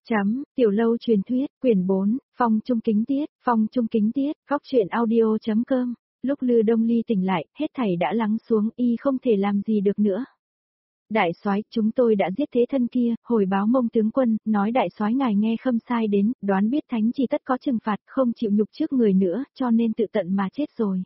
Tiểu lâu truyền thuyết, quyển 4, Phong Trung Kính Tiết, góc truyện audio.com. Lúc Lư Đông Ly tỉnh lại, hết thảy đã lắng xuống, y không thể làm gì được nữa. Đại soái, chúng tôi đã giết thế thân kia, hồi báo Mông tướng quân, nói đại soái ngài nghe Khâm sai đến, đoán biết thánh chỉ tất có trừng phạt, không chịu nhục trước người nữa, cho nên tự tận mà chết rồi.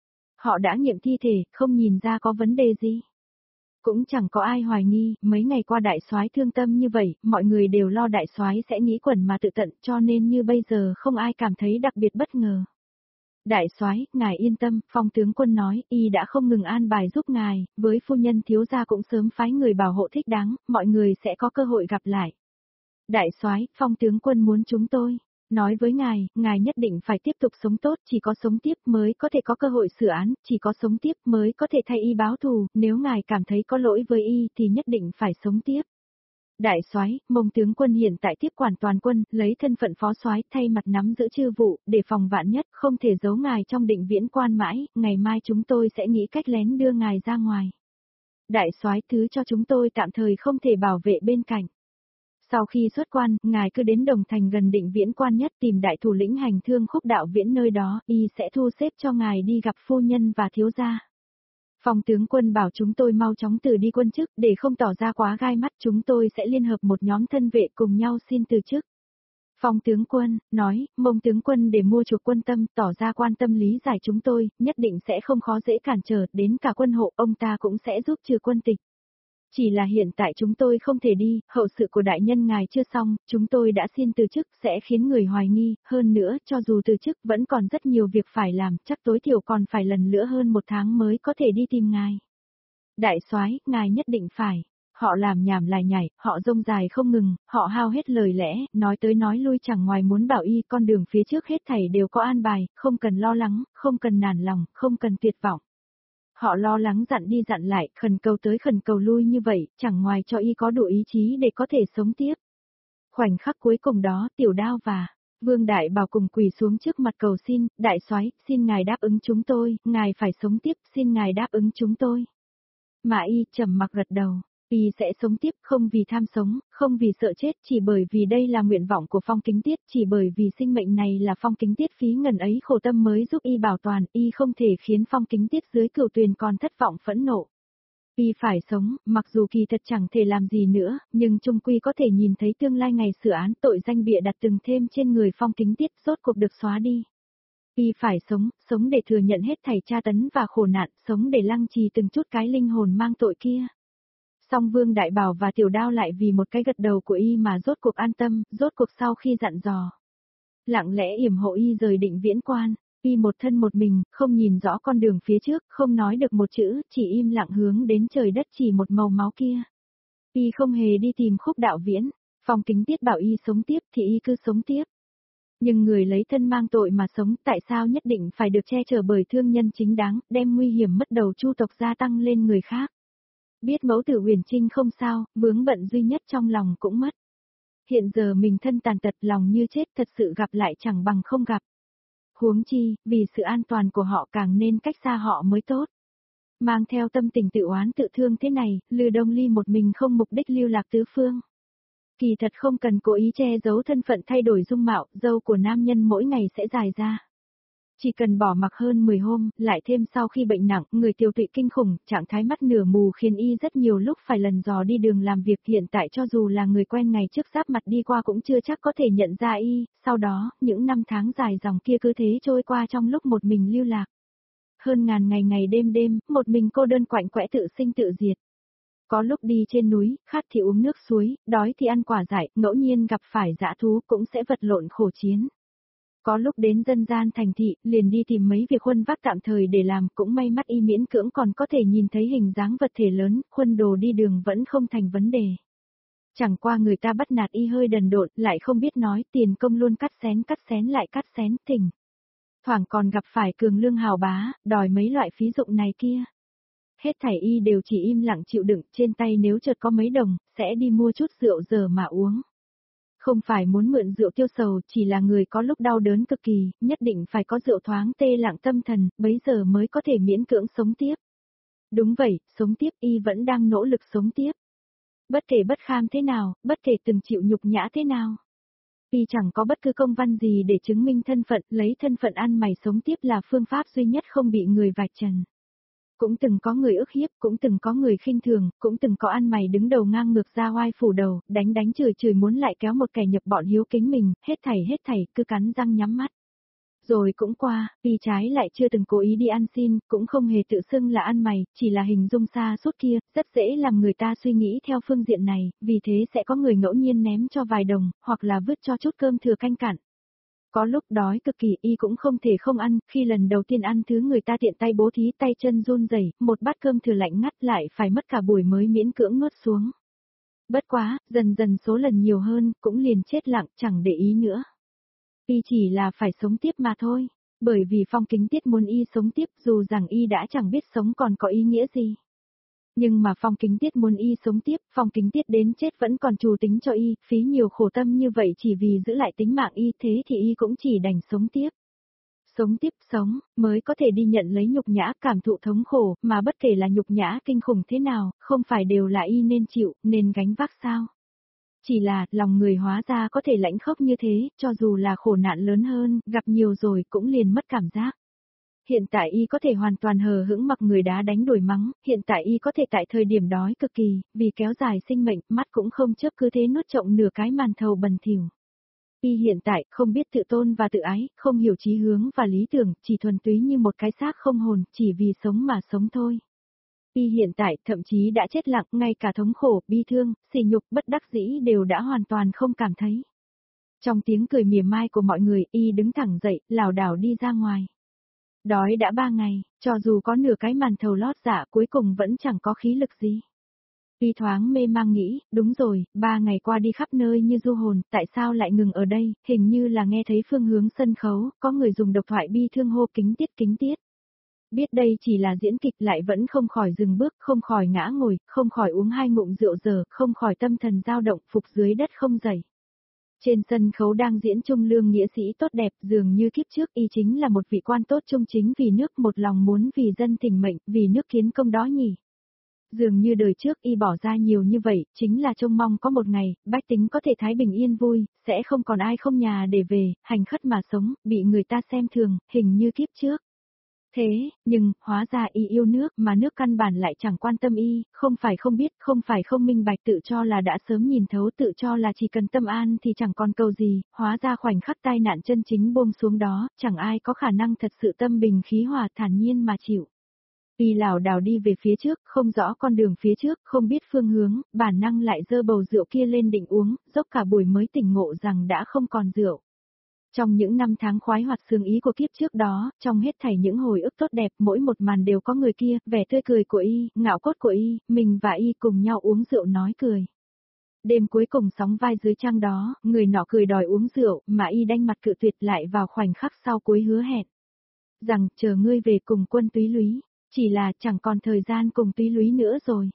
Họ đã nghiệm thi thể, không nhìn ra có vấn đề gì. Cũng chẳng có ai hoài nghi, mấy ngày qua đại soái thương tâm như vậy, mọi người đều lo đại soái sẽ nghĩ quẩn mà tự tận, cho nên như bây giờ không ai cảm thấy đặc biệt bất ngờ. Đại soái, ngài yên tâm, Phong tướng quân nói, y đã không ngừng an bài giúp ngài, với phu nhân thiếu gia cũng sớm phái người bảo hộ thích đáng, mọi người sẽ có cơ hội gặp lại. Đại soái, Phong tướng quân muốn chúng tôi nói với ngài nhất định phải tiếp tục sống tốt, chỉ có sống tiếp mới có thể có cơ hội sửa án, chỉ có sống tiếp mới có thể thay y báo thù, nếu ngài cảm thấy có lỗi với y thì nhất định phải sống tiếp. Đại soái, Mông tướng quân hiện tại tiếp quản toàn quân, lấy thân phận phó soái thay mặt nắm giữ chư vụ, để phòng vạn nhất, không thể giấu ngài trong Định Viễn quan mãi, ngày mai chúng tôi sẽ nghĩ cách lén đưa ngài ra ngoài. Đại soái, thứ cho chúng tôi tạm thời không thể bảo vệ bên cạnh. Sau khi xuất quan, ngài cứ đến Đồng Thành gần Định Viễn quan nhất tìm đại thủ lĩnh hành thương Khúc Đạo Viễn nơi đó, y sẽ thu xếp cho ngài đi gặp phu nhân và thiếu gia. Phong tướng quân bảo chúng tôi mau chóng từ đi quân chức, để không tỏ ra quá gai mắt, chúng tôi sẽ liên hợp một nhóm thân vệ cùng nhau xin từ chức. Phong tướng quân, nói, Mông tướng quân để mua chuộc quân tâm, tỏ ra quan tâm lý giải chúng tôi, nhất định sẽ không khó dễ cản trở, đến cả quân hộ, ông ta cũng sẽ giúp trừ quân tịch. Chỉ là hiện tại chúng tôi không thể đi, hậu sự của đại nhân ngài chưa xong, chúng tôi đã xin từ chức sẽ khiến người hoài nghi, hơn nữa, cho dù từ chức vẫn còn rất nhiều việc phải làm, chắc tối thiểu còn phải lần nữa hơn 1 tháng mới có thể đi tìm ngài. Đại soái, ngài nhất định phải. Họ làm nhảm lại nhảy, họ rông dài không ngừng, họ hao hết lời lẽ, nói tới nói lui chẳng ngoài muốn bảo y con đường phía trước hết thảy đều có an bài, không cần lo lắng, không cần nản lòng, không cần tuyệt vọng. Họ lo lắng dặn đi dặn lại, khẩn cầu tới khẩn cầu lui như vậy, chẳng ngoài cho y có đủ ý chí để có thể sống tiếp. Khoảnh khắc cuối cùng đó, Tiểu Đao và Vương Đại Bảo cùng quỳ xuống trước mặt cầu xin, đại soái, xin ngài đáp ứng chúng tôi, ngài phải sống tiếp, xin ngài đáp ứng chúng tôi. Mà y trầm mặc gật đầu. Y sẽ sống tiếp không vì tham sống, không vì sợ chết, chỉ bởi vì đây là nguyện vọng của Phong Kính Tiết, chỉ bởi vì sinh mệnh này là Phong Kính Tiết phí ngần ấy khổ tâm mới giúp y bảo toàn, y không thể khiến Phong Kính Tiết dưới cửu tuyền còn thất vọng phẫn nộ. Y phải sống, mặc dù kỳ thật chẳng thể làm gì nữa, nhưng chung quy có thể nhìn thấy tương lai ngày sửa án tội danh bịa đặt từng thêm trên người Phong Kính Tiết rốt cuộc được xóa đi. Y phải sống, sống để thừa nhận hết thảy tra tấn và khổ nạn, sống để lăng trì từng chút cái linh hồn mang tội kia. Song Vương Đại Bảo và Tiểu Đao lại vì một cái gật đầu của y mà rốt cuộc an tâm, rốt cuộc sau khi dặn dò. Lặng lẽ yểm hộ y rời Định Viễn quan, y một thân một mình, không nhìn rõ con đường phía trước, không nói được một chữ, chỉ im lặng hướng đến trời đất chỉ một màu máu kia. Y không hề đi tìm Khúc Đạo Viễn, Phong Kính Tiết bảo y sống tiếp thì y cứ sống tiếp. Nhưng người lấy thân mang tội mà sống, tại sao nhất định phải được che chở bởi thương nhân chính đáng, đem nguy hiểm mất đầu Chu tộc gia tăng lên người khác. Biết mẫu tử Huyền Trinh không sao, vướng bận duy nhất trong lòng cũng mất. Hiện giờ mình thân tàn tật lòng như chết, thật sự gặp lại chẳng bằng không gặp. Huống chi, vì sự an toàn của họ càng nên cách xa họ mới tốt. Mang theo tâm tình tự oán tự thương thế này, Lư Đông Ly một mình không mục đích lưu lạc tứ phương. Kỳ thật không cần cố ý che giấu thân phận thay đổi dung mạo, râu của nam nhân mỗi ngày sẽ dài ra. Chỉ cần bỏ mặc hơn 10 hôm, lại thêm sau khi bệnh nặng, người tiêu tụy kinh khủng, trạng thái mắt nửa mù khiến y rất nhiều lúc phải lần dò đi đường làm việc, hiện tại cho dù là người quen ngày trước giáp mặt đi qua cũng chưa chắc có thể nhận ra y, sau đó, những năm tháng dài dòng kia cứ thế trôi qua trong lúc một mình lưu lạc. Hơn ngàn ngày ngày đêm đêm, một mình cô đơn quạnh quẽ tự sinh tự diệt. Có lúc đi trên núi, khát thì uống nước suối, đói thì ăn quả dại, ngẫu nhiên gặp phải dã thú cũng sẽ vật lộn khổ chiến. Có lúc đến dân gian thành thị, liền đi tìm mấy việc khuân vác tạm thời để làm, cũng may mắt y miễn cưỡng còn có thể nhìn thấy hình dáng vật thể lớn, khuân đồ đi đường vẫn không thành vấn đề. Chẳng qua người ta bắt nạt y hơi đần độn, lại không biết nói, tiền công luôn cắt xén lại cắt xén, thỉnh thoảng còn gặp phải cường lương hào bá, đòi mấy loại phí dụng này kia. Hết thảy y đều chỉ im lặng chịu đựng, trên tay nếu chợt có mấy đồng, sẽ đi mua chút rượu giờ mà uống. Không phải muốn mượn rượu tiêu sầu, chỉ là người có lúc đau đớn cực kỳ, nhất định phải có rượu thoáng tê lặng tâm thần, bấy giờ mới có thể miễn cưỡng sống tiếp. Đúng vậy, sống tiếp y vẫn đang nỗ lực sống tiếp. Bất kể bất kham thế nào, bất kể từng chịu nhục nhã thế nào. Y chẳng có bất cứ công văn gì để chứng minh thân phận, lấy thân phận ăn mày sống tiếp là phương pháp duy nhất không bị người vạch trần. Cũng từng có người ức hiếp, cũng từng có người khinh thường, cũng từng có ăn mày đứng đầu ngang ngược ra oai phủ đầu, đánh chửi muốn lại kéo một kẻ nhập bọn hiếu kính mình, hết thảy, cứ cắn răng nhắm mắt. Rồi cũng qua, Y trái lại chưa từng cố ý đi ăn xin, cũng không hề tự xưng là ăn mày, chỉ là hình dung xa suốt kia, rất dễ làm người ta suy nghĩ theo phương diện này, vì thế sẽ có người ngẫu nhiên ném cho vài đồng, hoặc là vứt cho chút cơm thừa canh cặn. Có lúc đói cực kỳ Y cũng không thể không ăn, khi lần đầu tiên ăn thứ người ta tiện tay bố thí tay chân run rẩy, một bát cơm thừa lạnh ngắt lại phải mất cả buổi mới miễn cưỡng nuốt xuống. Bất quá, dần dần số lần nhiều hơn, cũng liền chết lặng, chẳng để ý nữa. Y chỉ là phải sống tiếp mà thôi, bởi vì Phong Kính Tiết muốn Y sống tiếp dù rằng Y đã chẳng biết sống còn có ý nghĩa gì. Nhưng mà Phong Kính Tiết muốn Y sống tiếp, Phong Kính Tiết đến chết vẫn còn trù tính cho Y, phí nhiều khổ tâm như vậy chỉ vì giữ lại tính mạng Y, thế thì Y cũng chỉ đành sống tiếp. Sống tiếp sống, mới có thể đi nhận lấy nhục nhã cảm thụ thống khổ, mà bất kể là nhục nhã kinh khủng thế nào, không phải đều là Y nên chịu, nên gánh vác sao. Chỉ là, lòng người hóa ra có thể lãnh khốc như thế, cho dù là khổ nạn lớn hơn, gặp nhiều rồi cũng liền mất cảm giác. Hiện tại Y có thể hoàn toàn hờ hững mặc người đá đánh đuổi mắng, hiện tại Y có thể tại thời điểm đói cực kỳ, vì kéo dài sinh mệnh, mắt cũng không chớp cứ thế nuốt trộm nửa cái màn thầu bần thỉu. Y hiện tại không biết tự tôn và tự ái, không hiểu chí hướng và lý tưởng, chỉ thuần túy như một cái xác không hồn, chỉ vì sống mà sống thôi. Y hiện tại thậm chí đã chết lặng, ngay cả thống khổ, bi thương, sỉ nhục, bất đắc dĩ đều đã hoàn toàn không cảm thấy. Trong tiếng cười mỉa mai của mọi người, Y đứng thẳng dậy, lảo đảo đi ra ngoài. Đói đã 3 ngày, cho dù có nửa cái màn thầu lót dạ cuối cùng vẫn chẳng có khí lực gì. Y thoáng mê mang nghĩ, đúng rồi, 3 ngày qua đi khắp nơi như du hồn, tại sao lại ngừng ở đây, hình như là nghe thấy phương hướng sân khấu, có người dùng độc thoại bi thương hô kính tiết. Biết đây chỉ là diễn kịch lại vẫn không khỏi dừng bước, không khỏi ngã ngồi, không khỏi uống 2 ngụm rượu dở, không khỏi tâm thần dao động, phục dưới đất không dậy. Trên sân khấu đang diễn Trung Lương nghĩa sĩ tốt đẹp, dường như kiếp trước Y chính là một vị quan tốt trung chính vì nước, một lòng muốn vì dân thỉnh mệnh, vì nước kiến công đó nhỉ. Dường như đời trước Y bỏ ra nhiều như vậy, chính là trông mong có một ngày, bách tính có thể thái bình yên vui, sẽ không còn ai không nhà để về, hành khất mà sống, bị người ta xem thường, hình như kiếp trước. Thế, nhưng, hóa ra Y yêu nước mà nước căn bản lại chẳng quan tâm Y, không phải không biết, không phải không minh bạch, tự cho là đã sớm nhìn thấu, tự cho là chỉ cần tâm an thì chẳng còn cầu gì, hóa ra khoảnh khắc tai nạn chân chính buông xuống đó, chẳng ai có khả năng thật sự tâm bình khí hòa thản nhiên mà chịu. Y lảo đảo đi về phía trước, không rõ con đường phía trước, không biết phương hướng, bản năng lại dơ bầu rượu kia lên định uống, dốc cả buổi mới tỉnh ngộ rằng đã không còn rượu. Trong những năm tháng khoái hoạt sướng ý của kiếp trước đó, trong hết thảy những hồi ức tốt đẹp, mỗi một màn đều có người kia, vẻ tươi cười của Y, ngạo cốt của Y, mình và Y cùng nhau uống rượu nói cười. Đêm cuối cùng sóng vai dưới trăng đó, người nọ cười đòi uống rượu, mà Y đanh mặt cự tuyệt lại vào khoảnh khắc sau cuối hứa hẹn. Rằng, chờ ngươi về cùng quân túy lúy, chỉ là chẳng còn thời gian cùng túy lúy nữa rồi.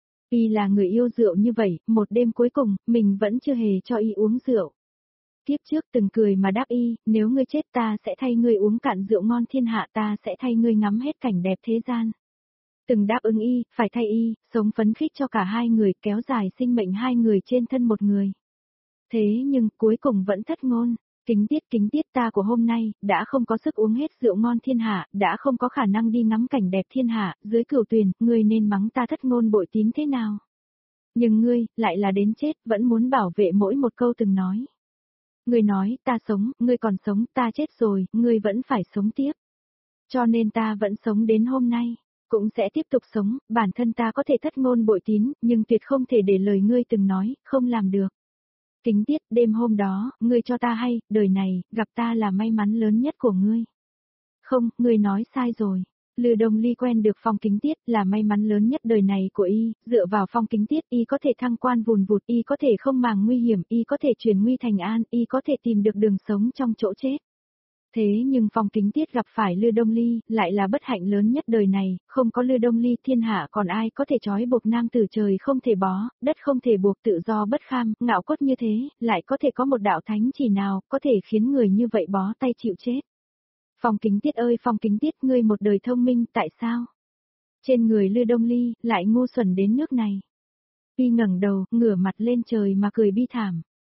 Y là người yêu rượu như vậy, một đêm cuối cùng, mình vẫn chưa hề cho Y uống rượu. Tiếp trước từng cười mà đáp Y, nếu ngươi chết ta sẽ thay ngươi uống cạn rượu ngon thiên hạ, ta sẽ thay ngươi ngắm hết cảnh đẹp thế gian. Từng đáp ứng Y, phải thay Y, sống phấn khích cho cả hai người, kéo dài sinh mệnh hai người trên thân một người. Thế nhưng, cuối cùng vẫn thất ngôn. Kính tiết ta của hôm nay, đã không có sức uống hết rượu ngon thiên hạ, đã không có khả năng đi ngắm cảnh đẹp thiên hạ, dưới cửu tuyền, ngươi nên mắng ta thất ngôn bội tín thế nào. Nhưng ngươi, lại là đến chết, vẫn muốn bảo vệ mỗi một câu từng nói. Ngươi nói, ta sống, ngươi còn sống, ta chết rồi, ngươi vẫn phải sống tiếp. Cho nên ta vẫn sống đến hôm nay, cũng sẽ tiếp tục sống, bản thân ta có thể thất ngôn bội tín, nhưng tuyệt không thể để lời ngươi từng nói, không làm được. Kính tiết, đêm hôm đó, ngươi cho ta hay, đời này, gặp ta là may mắn lớn nhất của ngươi. Không, ngươi nói sai rồi. Lư Đông Ly quen được Phong Kính Tiết là may mắn lớn nhất đời này của Y, dựa vào Phong Kính Tiết Y có thể thăng quan vùn vụt, Y có thể không màng nguy hiểm, Y có thể chuyển nguy thành an, Y có thể tìm được đường sống trong chỗ chết. Thế nhưng Phong Kính Tiết gặp phải Lư Đông Ly, lại là bất hạnh lớn nhất đời này, không có Lư Đông Ly thiên hạ còn ai có thể trói buộc nam tử trời không thể bó, đất không thể buộc tự do bất kham, ngạo cốt như thế, lại có thể có một đạo thánh chỉ nào, có thể khiến người như vậy bó tay chịu chết. Phong Kính Tiết ơi Phong Kính Tiết, ngươi một đời thông minh, tại sao? Trên người Lư Đông Ly, lại ngu xuẩn đến nước này. Y ngẩng đầu, ngửa mặt lên trời mà cười bi thảm.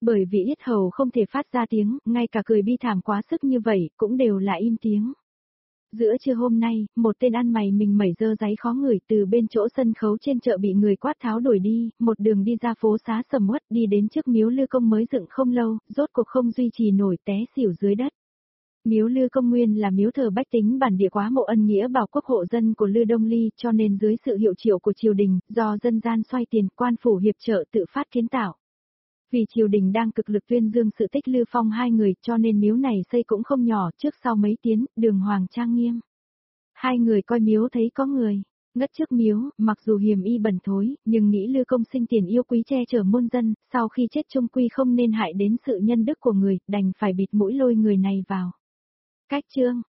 Bởi vì yết hầu không thể phát ra tiếng, ngay cả cười bi thảm quá sức như vậy, cũng đều là im tiếng. Giữa trưa hôm nay, một tên ăn mày mình mẩy dơ giấy khó ngửi từ bên chỗ sân khấu trên chợ bị người quát tháo đuổi đi, một đường đi ra phố xá sầm uất đi đến trước miếu Lư Công mới dựng không lâu, rốt cuộc không duy trì nổi té xỉu dưới đất. Miếu Lư Công nguyên là miếu thờ bách tính bản địa quá mộ ân nghĩa bảo quốc hộ dân của Lư Đông Ly cho nên dưới sự hiệu triệu của triều đình, do dân gian xoay tiền quan phủ hiệp trợ tự phát kiến tạo. Vì triều đình đang cực lực tuyên dương sự tích Lư Phong hai người cho nên miếu này xây cũng không nhỏ trước sau mấy tiến, đường hoàng trang nghiêm. Hai người coi miếu thấy có người, ngất trước miếu, mặc dù hiểm y bẩn thối, nhưng nghĩ Lư Công sinh tiền yêu quý che chở muôn dân, sau khi chết chung quy không nên hại đến sự nhân đức của người, đành phải bịt mũi lôi người này vào. Cách chương